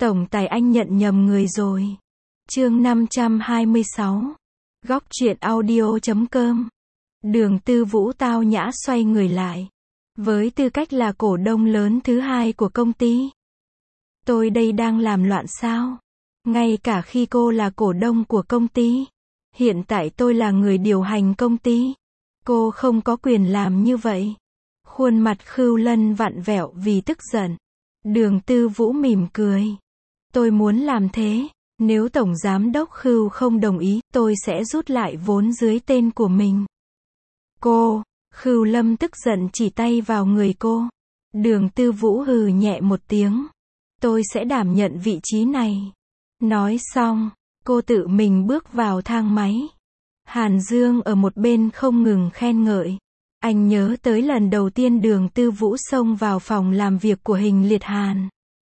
Tổng tài anh nhận nhầm người rồi. Chương 526. Góc truyện audio.com. Đường Tư Vũ tao nhã xoay người lại. Với tư cách là cổ đông lớn thứ hai của công ty. Tôi đây đang làm loạn sao? Ngay cả khi cô là cổ đông của công ty. Hiện tại tôi là người điều hành công ty. Cô không có quyền làm như vậy. Khuôn mặt Khưu Lân vặn vẹo vì tức giận. Đường Tư Vũ mỉm cười. Tôi muốn làm thế. Nếu Tổng Giám đốc Khưu không đồng ý, tôi sẽ rút lại vốn dưới tên của mình. Cô, Khưu Lâm tức giận chỉ tay vào người cô. Đường Tư Vũ hừ nhẹ một tiếng. Tôi sẽ đảm nhận vị trí này. Nói xong, cô tự mình bước vào thang máy. Hàn Dương ở một bên không ngừng khen ngợi. Anh nhớ tới lần đầu tiên Đường Tư Vũ xông vào phòng làm việc của Hình Liệt Hàn.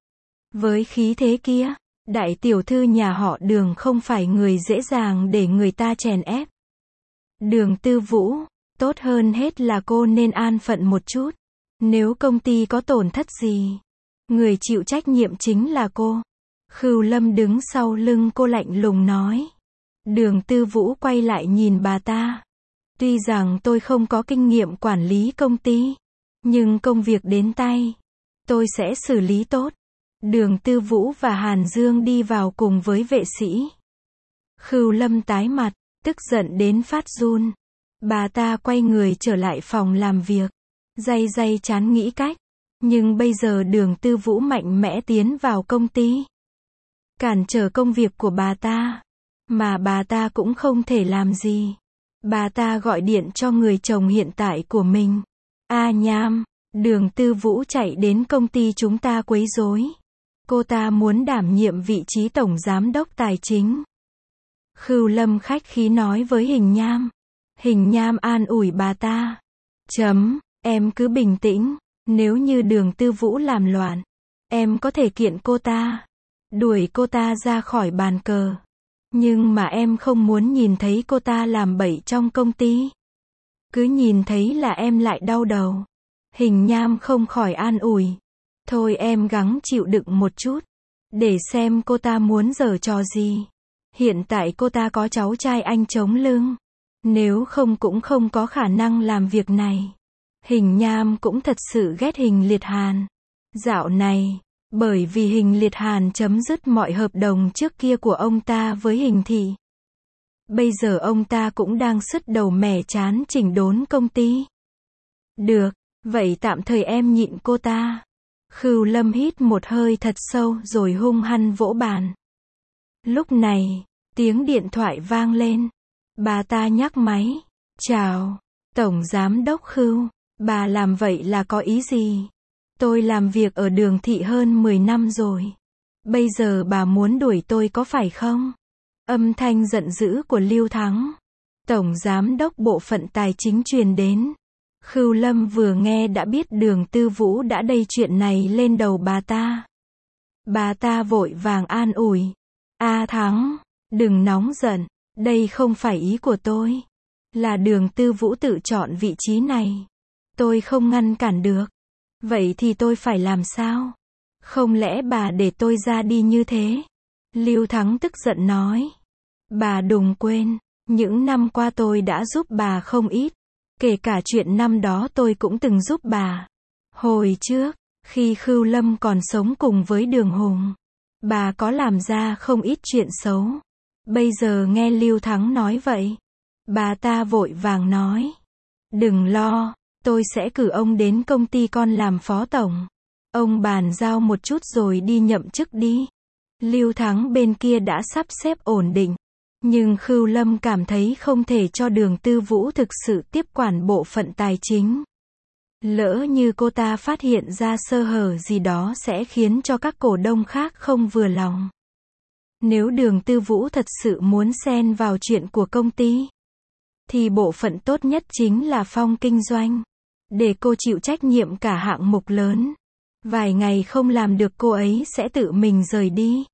Với khí thế kia, đại tiểu thư nhà họ Đường không phải người dễ dàng để người ta chèn ép. Đường Tư Vũ, tốt hơn hết là cô nên an phận một chút. Nếu công ty có tổn thất gì, người chịu trách nhiệm chính là cô. Khưu Lâm đứng sau lưng cô lạnh lùng nói. Đường Tư Vũ quay lại nhìn bà ta. Tuy rằng tôi không có kinh nghiệm quản lý công ty, nhưng công việc đến tay, tôi sẽ xử lý tốt. Đường Tư Vũ và Hàn Dương đi vào cùng với vệ sĩ. Khưu Lâm tái mặt, tức giận đến phát run. Bà ta quay người trở lại phòng làm việc. Day chán nghĩ cách. Nhưng bây giờ Đường Tư Vũ mạnh mẽ tiến vào công ty. Cản trở công việc của bà ta. Mà bà ta cũng không thể làm gì. Bà ta gọi điện cho người chồng hiện tại của mình. A Nham, Đường Tư Vũ chạy đến công ty chúng ta quấy rối. Cô ta muốn đảm nhiệm vị trí tổng giám đốc tài chính. Khưu Lâm khách khí nói với Hình Nham. Hình Nham an ủi bà ta. Em cứ bình tĩnh. Nếu như Đường Tư Vũ làm loạn, em có thể kiện cô ta. Đuổi cô ta ra khỏi bàn cờ. Nhưng mà em không muốn nhìn thấy cô ta làm bậy trong công ty. Cứ nhìn thấy là em lại đau đầu. Hình Nham không khỏi an ủi. Thôi em gắng chịu đựng một chút. Để xem cô ta muốn giở trò gì. Hiện tại cô ta có cháu trai anh chống lưng. Nếu không cũng không có khả năng làm việc này. Hình Nham cũng thật sự ghét Hình Liệt Hàn. Dạo này, bởi vì Hình Liệt Hàn chấm dứt mọi hợp đồng trước kia của ông ta với Hình thị. Bây giờ ông ta cũng đang sứt đầu mẻ chán chỉnh đốn công ty. Được, vậy tạm thời em nhịn cô ta. Khưu Lâm hít một hơi thật sâu rồi hung hăng vỗ bàn. Lúc này, tiếng điện thoại vang lên. Bà ta nhắc máy. Chào, Tổng Giám đốc Khưu. Bà làm vậy là có ý gì? Tôi làm việc ở Đường thị hơn 10 năm rồi. Bây giờ bà muốn đuổi tôi có phải không? Âm thanh giận dữ của Lưu Thắng, Tổng Giám đốc Bộ phận Tài chính truyền đến. Khưu Lâm vừa nghe đã biết Đường Tư Vũ đã đẩy chuyện này lên đầu bà ta. Bà ta vội vàng an ủi. A Thắng, đừng nóng giận, đây không phải ý của tôi. Là Đường Tư Vũ tự chọn vị trí này. Tôi không ngăn cản được. Vậy thì tôi phải làm sao? Không lẽ bà để tôi ra đi như thế? Lưu Thắng tức giận nói. Bà đừng quên, những năm qua tôi đã giúp bà không ít. Kể cả chuyện năm đó tôi cũng từng giúp bà. Hồi trước, khi Khưu Lâm còn sống cùng với Đường Hùng, bà có làm ra không ít chuyện xấu. Bây giờ nghe Lưu Thắng nói vậy, bà ta vội vàng nói. Đừng lo, tôi sẽ cử ông đến công ty con làm phó tổng. Ông bàn giao một chút rồi đi nhậm chức đi. Lưu Thắng bên kia đã sắp xếp ổn định. Nhưng Khưu Lâm cảm thấy không thể cho Đường Tư Vũ thực sự tiếp quản bộ phận tài chính. Lỡ như cô ta phát hiện ra sơ hở gì đó sẽ khiến cho các cổ đông khác không vừa lòng. Nếu Đường Tư Vũ thật sự muốn xen vào chuyện của công ty, thì bộ phận tốt nhất chính là Phong kinh doanh. Để cô chịu trách nhiệm cả hạng mục lớn. Vài ngày không làm được cô ấy sẽ tự mình rời đi.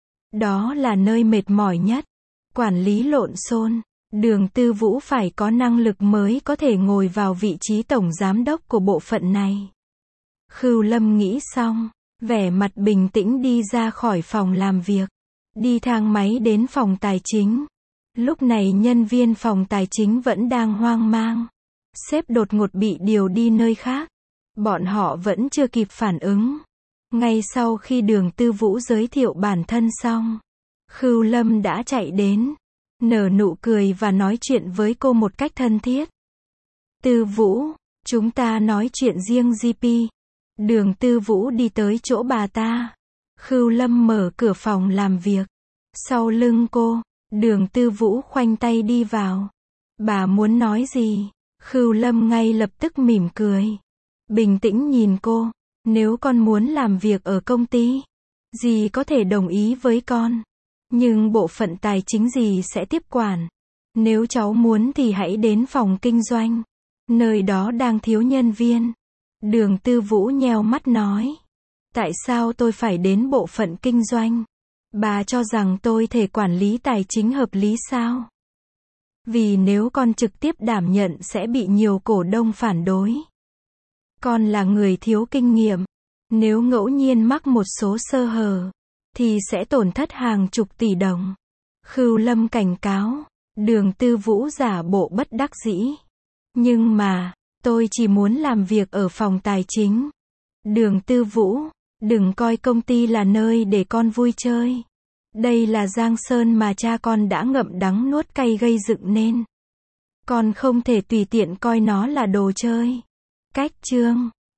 Đó là nơi mệt mỏi nhất. Quản lý lộn xộn. Đường Tư Vũ phải có năng lực mới có thể ngồi vào vị trí tổng giám đốc của bộ phận này. Khưu Lâm nghĩ xong, vẻ mặt bình tĩnh đi ra khỏi phòng làm việc, đi thang máy đến phòng tài chính. Lúc này nhân viên phòng tài chính vẫn đang hoang mang. Sếp đột ngột bị điều đi nơi khác. Bọn họ vẫn chưa kịp phản ứng. Ngay sau khi Đường Tư Vũ giới thiệu bản thân xong, Khưu Lâm đã chạy đến, nở nụ cười và nói chuyện với cô một cách thân thiết. Tư Vũ, chúng ta nói chuyện riêng GP. Đường Tư Vũ đi tới chỗ bà ta. Khưu Lâm mở cửa phòng làm việc. Sau lưng cô, Đường Tư Vũ khoanh tay đi vào. Bà muốn nói gì? Khưu Lâm ngay lập tức mỉm cười. Bình tĩnh nhìn cô. Nếu con muốn làm việc ở công ty, dì có thể đồng ý với con. Nhưng bộ phận tài chính dì sẽ tiếp quản. Nếu cháu muốn thì hãy đến phòng kinh doanh. Nơi đó đang thiếu nhân viên. Đường Tư Vũ nheo mắt nói. Tại sao tôi phải đến bộ phận kinh doanh? Bà cho rằng tôi thể quản lý tài chính hợp lý sao? Vì nếu con trực tiếp đảm nhận sẽ bị nhiều cổ đông phản đối. Con là người thiếu kinh nghiệm. Nếu ngẫu nhiên mắc một số sơ hở, thì sẽ tổn thất hàng chục tỷ đồng. Khưu Lâm cảnh cáo. Đường Tư Vũ giả bộ bất đắc dĩ. Nhưng mà, tôi chỉ muốn làm việc ở phòng tài chính. Đường Tư Vũ, đừng coi công ty là nơi để con vui chơi. Đây là Giang Sơn mà cha con đã ngậm đắng nuốt cay gây dựng nên. Con không thể tùy tiện coi nó là đồ chơi. Cách chương